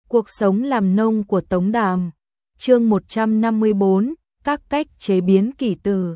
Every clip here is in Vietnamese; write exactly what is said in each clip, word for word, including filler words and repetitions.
Cuộc sống làm nông của Tống Đàm. Chương một trăm năm mươi bốn, các cách chế biến kỷ tử.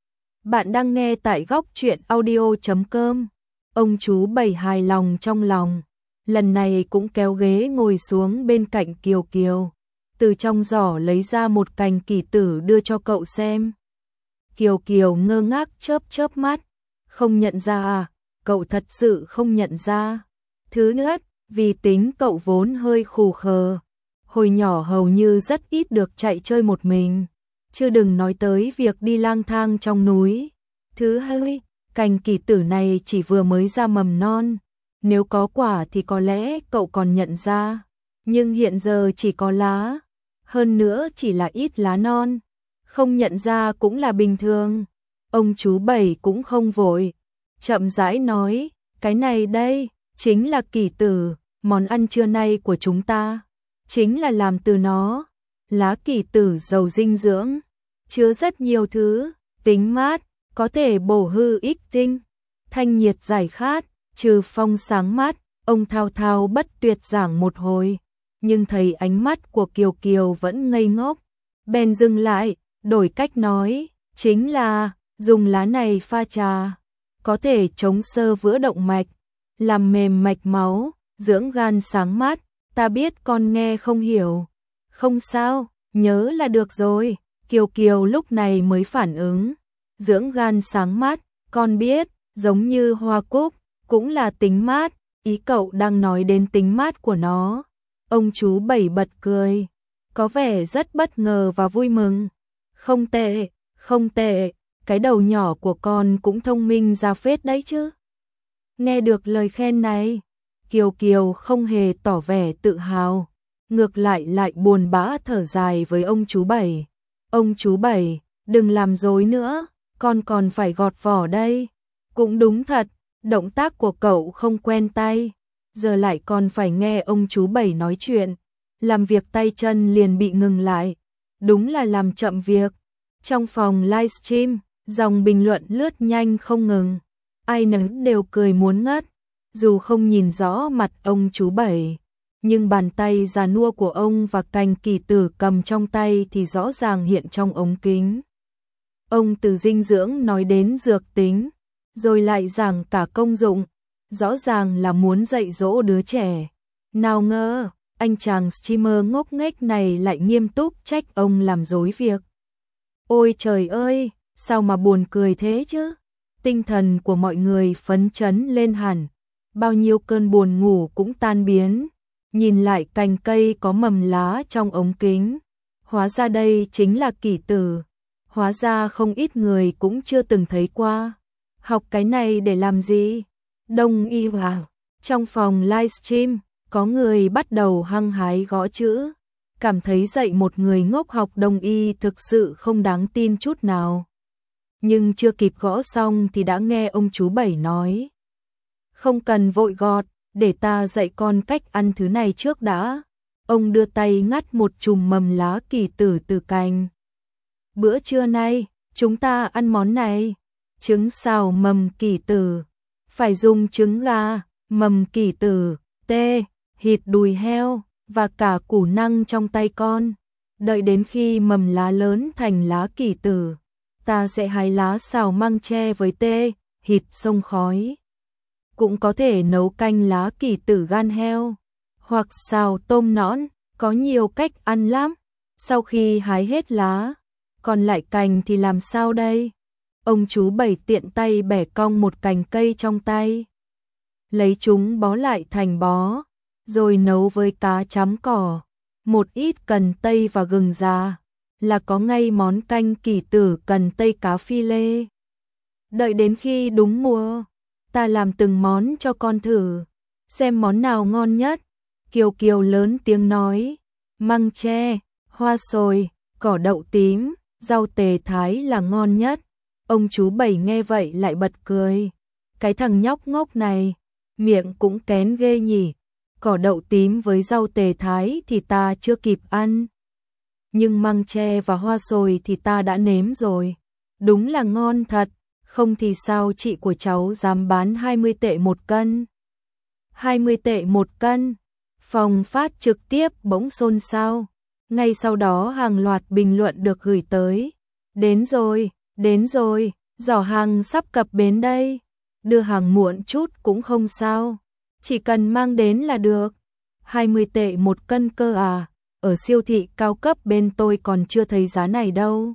Bạn đang nghe tại góc truyện audio chấm com. Ông chú Bảy hài lòng trong lòng, lần này cũng kéo ghế ngồi xuống bên cạnh Kiều Kiều, từ trong giỏ lấy ra một cành kỷ tử đưa cho cậu xem. Kiều Kiều ngơ ngác chớp chớp mắt, không nhận ra à? Cậu thật sự không nhận ra. Thứ nhất, vì tính cậu vốn hơi khù khờ, hồi nhỏ hầu như rất ít được chạy chơi một mình, chứ đừng nói tới việc đi lang thang trong núi. Thứ hai, cành kỷ tử này chỉ vừa mới ra mầm non, nếu có quả thì có lẽ cậu còn nhận ra, nhưng hiện giờ chỉ có lá, hơn nữa chỉ là ít lá non, không nhận ra cũng là bình thường. Ông chú Bảy cũng không vội, chậm rãi nói, cái này đây chính là kỷ tử, món ăn trưa nay của chúng ta chính là làm từ nó. Lá kỷ tử giàu dinh dưỡng, chứa rất nhiều thứ, tính mát, có thể bổ hư ích tinh, thanh nhiệt giải khát, trừ phong sáng mắt. Ông thao thao bất tuyệt giảng một hồi, nhưng thấy ánh mắt của Kiều Kiều vẫn ngây ngốc, bèn dừng lại, đổi cách nói, chính là dùng lá này pha trà, có thể chống xơ vữa động mạch, làm mềm mạch máu, dưỡng gan sáng mắt. Ta biết con nghe không hiểu. Không sao, nhớ là được rồi. Kiều Kiều lúc này mới phản ứng. Dưỡng gan sáng mắt, con biết, giống như hoa cúc, cũng là tính mát. Ý cậu đang nói đến tính mát của nó. Ông chú Bảy bật cười, có vẻ rất bất ngờ và vui mừng. Không tệ, không tệ, cái đầu nhỏ của con cũng thông minh ra phết đấy chứ. Nghe được lời khen này, Kiều Kiều không hề tỏ vẻ tự hào, ngược lại lại buồn bã thở dài với ông chú Bảy. Ông chú Bảy, đừng làm dối nữa, con còn phải gọt vỏ đây. Cũng đúng thật, động tác của cậu không quen tay, giờ lại còn phải nghe ông chú Bảy nói chuyện, làm việc tay chân liền bị ngừng lại, đúng là làm chậm việc. Trong phòng livestream, dòng bình luận lướt nhanh không ngừng, ai nấy đều cười muốn ngất. Dù không nhìn rõ mặt ông chú Bảy, nhưng bàn tay già nua của ông và cành kỷ tử cầm trong tay thì rõ ràng hiện trong ống kính. Ông từ dinh dưỡng nói đến dược tính, rồi lại giảng cả công dụng, rõ ràng là muốn dạy dỗ đứa trẻ. Nào ngờ, anh chàng streamer ngốc nghếch này lại nghiêm túc trách ông làm dối việc. Ôi trời ơi, sao mà buồn cười thế chứ? Tinh thần của mọi người phấn chấn lên hẳn, bao nhiêu cơn buồn ngủ cũng tan biến. Nhìn lại cành cây có mầm lá trong ống kính, hóa ra đây chính là kỷ tử, hóa ra không ít người cũng chưa từng thấy qua. Học cái này để làm gì? Đông y vào. Trong phòng livestream, có người bắt đầu hăng hái gõ chữ, cảm thấy dạy một người ngốc học đông y thực sự không đáng tin chút nào. Nhưng chưa kịp gõ xong thì đã nghe ông chú Bảy nói, không cần vội gọt, để ta dạy con cách ăn thứ này trước đã. Ông đưa tay ngắt một chùm mầm lá kỷ tử từ cành. Bữa trưa nay, chúng ta ăn món này, trứng xào mầm kỷ tử, phải dùng trứng gà, mầm kỷ tử, tê, thịt đùi heo và cả củ năng trong tay con. Đợi đến khi mầm lá lớn thành lá kỷ tử, ta sẽ hái lá xào măng tre với tê, thịt xông khói. Cũng có thể nấu canh lá kỷ tử gan heo, hoặc xào tôm nõn, có nhiều cách ăn lắm. Sau khi hái hết lá, còn lại cành thì làm sao đây? Ông chú Bảy tiện tay bẻ cong một cành cây trong tay, lấy chúng bó lại thành bó, rồi nấu với cá chấm cỏ, một ít cần tây và gừng già, là có ngay món canh kỷ tử cần tây cá phi lê. Đợi đến khi đúng mùa, ta làm từng món cho con thử, xem món nào ngon nhất. Kiều Kiều lớn tiếng nói, măng tre, hoa sồi, cỏ đậu tím, rau tề thái là ngon nhất. Ông chú Bảy nghe vậy lại bật cười, cái thằng nhóc ngốc này, miệng cũng kén ghê nhỉ. Cỏ đậu tím với rau tề thái thì ta chưa kịp ăn, nhưng măng tre và hoa sồi thì ta đã nếm rồi, đúng là ngon thật. Không thì sao chị của cháu dám bán hai mươi tệ một cân? hai mươi tệ một cân? Phòng phát trực tiếp bỗng xôn xao. Ngay sau đó hàng loạt bình luận được gửi tới. Đến rồi, đến rồi, giỏ hàng sắp cập bến đây. Đưa hàng muộn chút cũng không sao. Chỉ cần mang đến là được. hai mươi tệ một cân cơ à? Ở siêu thị cao cấp bên tôi còn chưa thấy giá này đâu.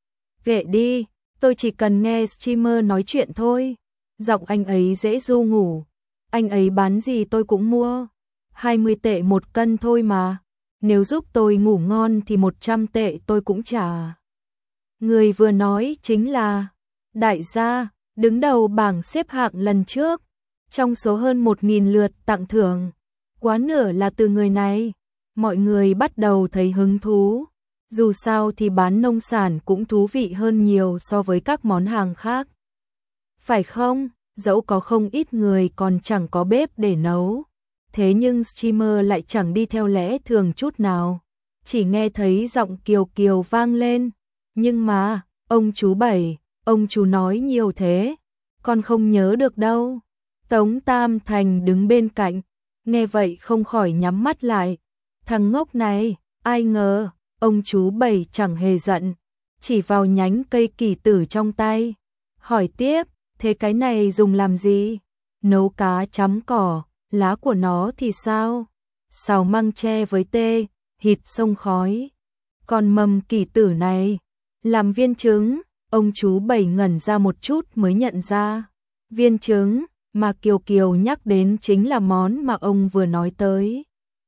Kệ đi, tôi chỉ cần nghe streamer nói chuyện thôi. Giọng anh ấy dễ ru ngủ. Anh ấy bán gì tôi cũng mua. hai mươi tệ một cân thôi mà. Nếu giúp tôi ngủ ngon thì một trăm tệ tôi cũng trả. Người vừa nói chính là đại gia, đứng đầu bảng xếp hạng lần trước. Trong số hơn một nghìn lượt tặng thưởng, quá nửa là từ người này. Mọi người bắt đầu thấy hứng thú. Dù sao thì bán nông sản cũng thú vị hơn nhiều so với các món hàng khác. Phải không? Dẫu có không ít người còn chẳng có bếp để nấu. Thế nhưng streamer lại chẳng đi theo lẽ thường chút nào. Chỉ nghe thấy giọng Kiều Kiều vang lên. Nhưng mà, ông chú Bảy, ông chú nói nhiều thế. Con không nhớ được đâu. Tống Tam Thành đứng bên cạnh. Nghe vậy không khỏi nhắm mắt lại. Thằng ngốc này, ai ngờ, ông chú Bảy chẳng hề giận. Chỉ vào nhánh cây kỳ tử trong tay. Hỏi tiếp, thế cái này dùng làm gì? Nấu cá chấm cỏ. Lá của nó thì sao? Xào măng tre với tê, hít sông khói. Còn mầm kỳ tử này, làm viên trứng, ông chú Bảy ngẩn ra một chút mới nhận ra. Viên trứng mà Kiều Kiều nhắc đến chính là món mà ông vừa nói tới.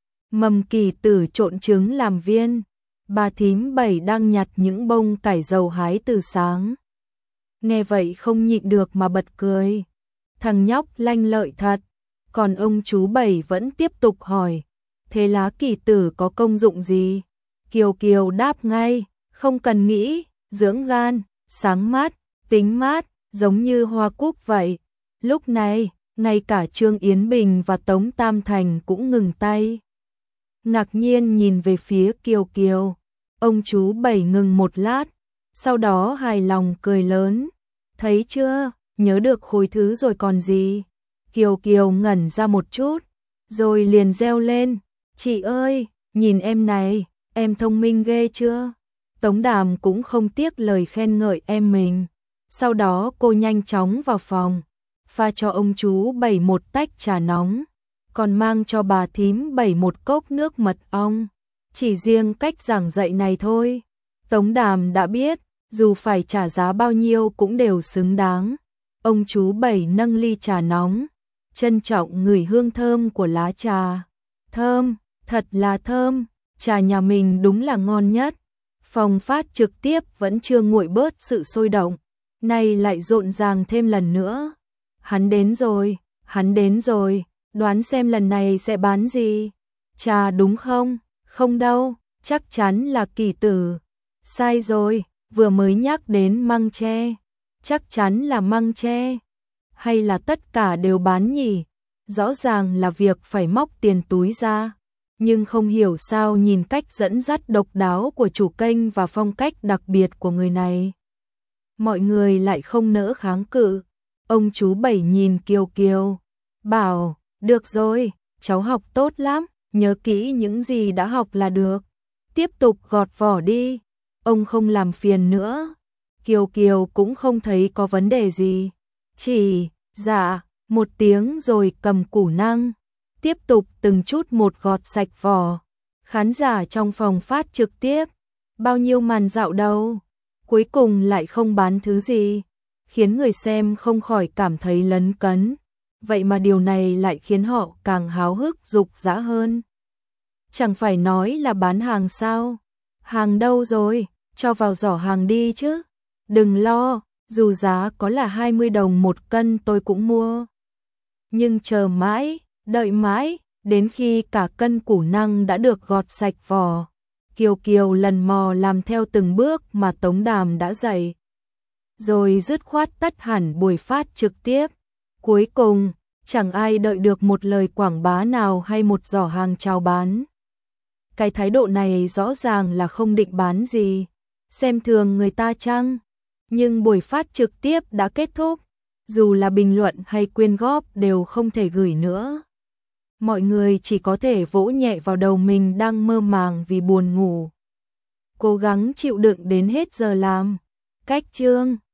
Mầm kỳ tử trộn trứng làm viên. Bà thím Bảy đang nhặt những bông cải dầu hái từ sáng. Nghe vậy không nhịn được mà bật cười. Thằng nhóc lanh lợi thật. Còn ông chú Bảy vẫn tiếp tục hỏi, thế lá kỳ tử có công dụng gì? Kiều Kiều đáp ngay, không cần nghĩ, dưỡng gan, sáng mát, tính mát, giống như hoa cúc vậy. Lúc này, ngay cả Trương Yến Bình và Tống Tam Thành cũng ngừng tay. Ngạc nhiên nhìn về phía Kiều Kiều, ông chú Bảy ngừng một lát, sau đó hài lòng cười lớn. Thấy chưa, nhớ được khối thứ rồi còn gì? Kiều Kiều ngẩn ra một chút, rồi liền reo lên, chị ơi, nhìn em này, em thông minh ghê chưa? Tống Đàm cũng không tiếc lời khen ngợi em mình. Sau đó cô nhanh chóng vào phòng, pha cho ông chú Bảy một tách trà nóng, còn mang cho bà thím Bảy một cốc nước mật ong. Chỉ riêng cách giảng dạy này thôi, Tống Đàm đã biết, dù phải trả giá bao nhiêu cũng đều xứng đáng. Ông chú Bảy nâng ly trà nóng, trân trọng ngửi hương thơm của lá trà. Thơm, thật là thơm, trà nhà mình đúng là ngon nhất. Phòng phát trực tiếp vẫn chưa nguội bớt sự sôi động, nay lại rộn ràng thêm lần nữa. Hắn đến rồi, hắn đến rồi, đoán xem lần này sẽ bán gì? Trà đúng không? Không đâu, chắc chắn là kỳ tử. Sai rồi, vừa mới nhắc đến măng tre. Chắc chắn là măng tre. Hay là tất cả đều bán nhỉ? Rõ ràng là việc phải móc tiền túi ra. Nhưng không hiểu sao nhìn cách dẫn dắt độc đáo của chủ kênh và phong cách đặc biệt của người này, mọi người lại không nỡ kháng cự. Ông chú Bảy nhìn Kiều Kiều, bảo, được rồi, cháu học tốt lắm, nhớ kỹ những gì đã học là được. Tiếp tục gọt vỏ đi, ông không làm phiền nữa. Kiều Kiều cũng không thấy có vấn đề gì. Chỉ, dạ, một tiếng rồi cầm củ năng. Tiếp tục từng chút một gọt sạch vỏ. Khán giả trong phòng phát trực tiếp, bao nhiêu màn dạo đầu, cuối cùng lại không bán thứ gì, khiến người xem không khỏi cảm thấy lấn cấn. Vậy mà điều này lại khiến họ càng háo hức dục dã hơn. Chẳng phải nói là bán hàng sao? Hàng đâu rồi? Cho vào giỏ hàng đi chứ. Đừng lo, dù giá có là hai mươi đồng một cân tôi cũng mua. Nhưng chờ mãi, đợi mãi, đến khi cả cân củ năng đã được gọt sạch vỏ, Kiều Kiều lần mò làm theo từng bước mà Tống Đàm đã dạy. Rồi dứt khoát tắt hẳn buổi phát trực tiếp. Cuối cùng, chẳng ai đợi được một lời quảng bá nào hay một giỏ hàng chào bán. Cái thái độ này rõ ràng là không định bán gì, xem thường người ta chăng? Nhưng buổi phát trực tiếp đã kết thúc, dù là bình luận hay quyên góp đều không thể gửi nữa. Mọi người chỉ có thể vỗ nhẹ vào đầu mình đang mơ màng vì buồn ngủ. Cố gắng chịu đựng đến hết giờ làm. Cách chương